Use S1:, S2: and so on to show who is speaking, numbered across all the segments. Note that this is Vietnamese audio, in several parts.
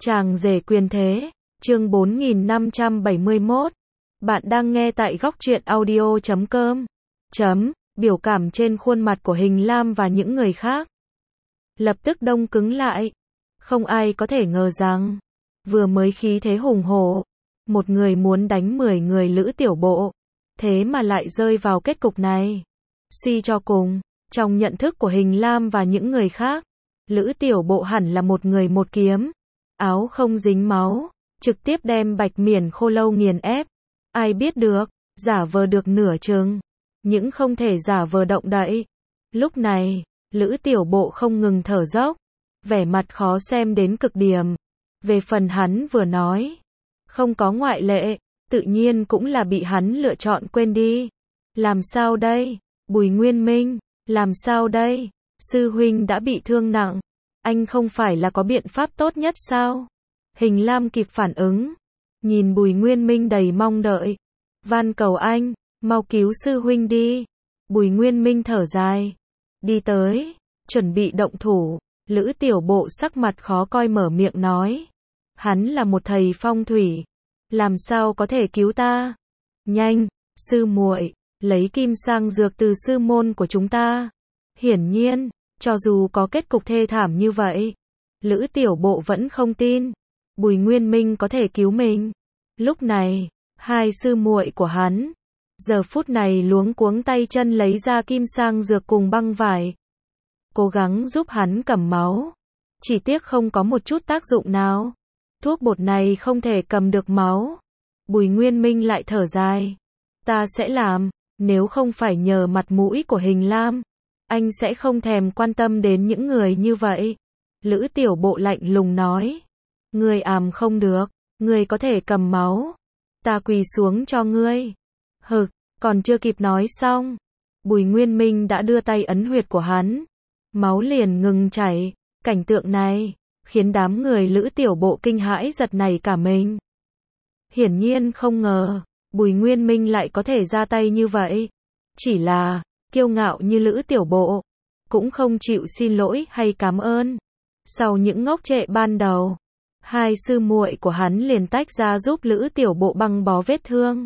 S1: Chàng rể quyền thế, chương 4571. Bạn đang nghe tại góc truyện audio.com. Biểu cảm trên khuôn mặt của Hình Lam và những người khác lập tức đông cứng lại. Không ai có thể ngờ rằng, vừa mới khí thế hùng hổ, một người muốn đánh 10 người Lữ Tiểu Bộ, thế mà lại rơi vào kết cục này. Suy cho cùng, trong nhận thức của Hình Lam và những người khác, Lữ Tiểu Bộ hẳn là một người một kiếm, áo không dính máu, trực tiếp đem Bạch Miển Khô Lâu nghiền ép. Ai biết được, giả vờ được nửa chừng, những không thể giả vờ động đậy. Lúc này, Lữ Tiểu Bộ không ngừng thở dốc, vẻ mặt khó xem đến cực điểm. Về phần hắn vừa nói, không có ngoại lệ, tự nhiên cũng là bị hắn lựa chọn quên đi. Làm sao đây? Bùi Nguyên Minh, làm sao đây? Sư huynh đã bị thương nặng, anh không phải là có biện pháp tốt nhất sao? Hình Lam kịp phản ứng, nhìn Bùi Nguyên Minh đầy mong đợi, van cầu anh, mau cứu sư huynh đi. Bùi Nguyên Minh thở dài, đi tới, chuẩn bị động thủ. Lữ Tiểu Bộ sắc mặt khó coi mở miệng nói, hắn là một thầy phong thủy, làm sao có thể cứu ta? Nhanh, sư muội, lấy kim sang dược từ sư môn của chúng ta. Hiển nhiên, cho dù có kết cục thê thảm như vậy, Lữ Tiểu Bộ vẫn không tin Bùi Nguyên Minh có thể cứu mình. Lúc này, hai sư muội của hắn, giờ phút này luống cuống tay chân lấy ra kim sang dược cùng băng vải, cố gắng giúp hắn cầm máu. Chỉ tiếc không có một chút tác dụng nào. Thuốc bột này không thể cầm được máu. Bùi Nguyên Minh lại thở dài, ta sẽ làm, nếu không phải nhờ mặt mũi của Hình Lam, anh sẽ không thèm quan tâm đến những người như vậy. Lữ Tiểu Bộ lạnh lùng nói, ngươi không được, ngươi có thể cầm máu, ta quỳ xuống cho ngươi. Hừ, còn chưa kịp nói xong, Bùi Nguyên Minh đã đưa tay ấn huyệt của hắn, máu liền ngừng chảy. Cảnh tượng này khiến đám người Lữ Tiểu Bộ kinh hãi giật nảy cả mình. Hiển nhiên không ngờ Bùi Nguyên Minh lại có thể ra tay như vậy. Chỉ là kiêu ngạo như Lữ Tiểu Bộ, cũng không chịu xin lỗi hay cảm ơn. Sau những ngốc trệ ban đầu, hai sư muội của hắn liền tách ra giúp Lữ Tiểu Bộ băng bó vết thương.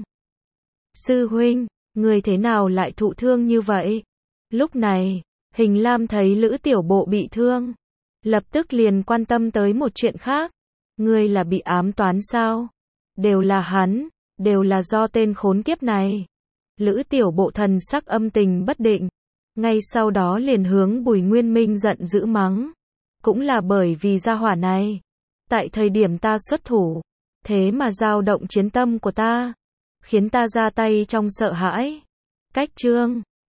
S1: Sư huynh, người thế nào lại thụ thương như vậy? Lúc này, Hình Lam thấy Lữ Tiểu Bộ bị thương, lập tức liền quan tâm tới một chuyện khác. Ngươi là bị ám toán sao? Đều là hắn, đều là do tên khốn kiếp này. Lữ Tiểu Bộ thần sắc âm tình bất định, ngay sau đó liền hướng Bùi Nguyên Minh giận dữ mắng. Cũng là bởi vì gia hỏa này, tại thời điểm ta xuất thủ, thế mà dao động chiến tâm của ta, khiến ta ra tay trong sợ hãi. Cách chương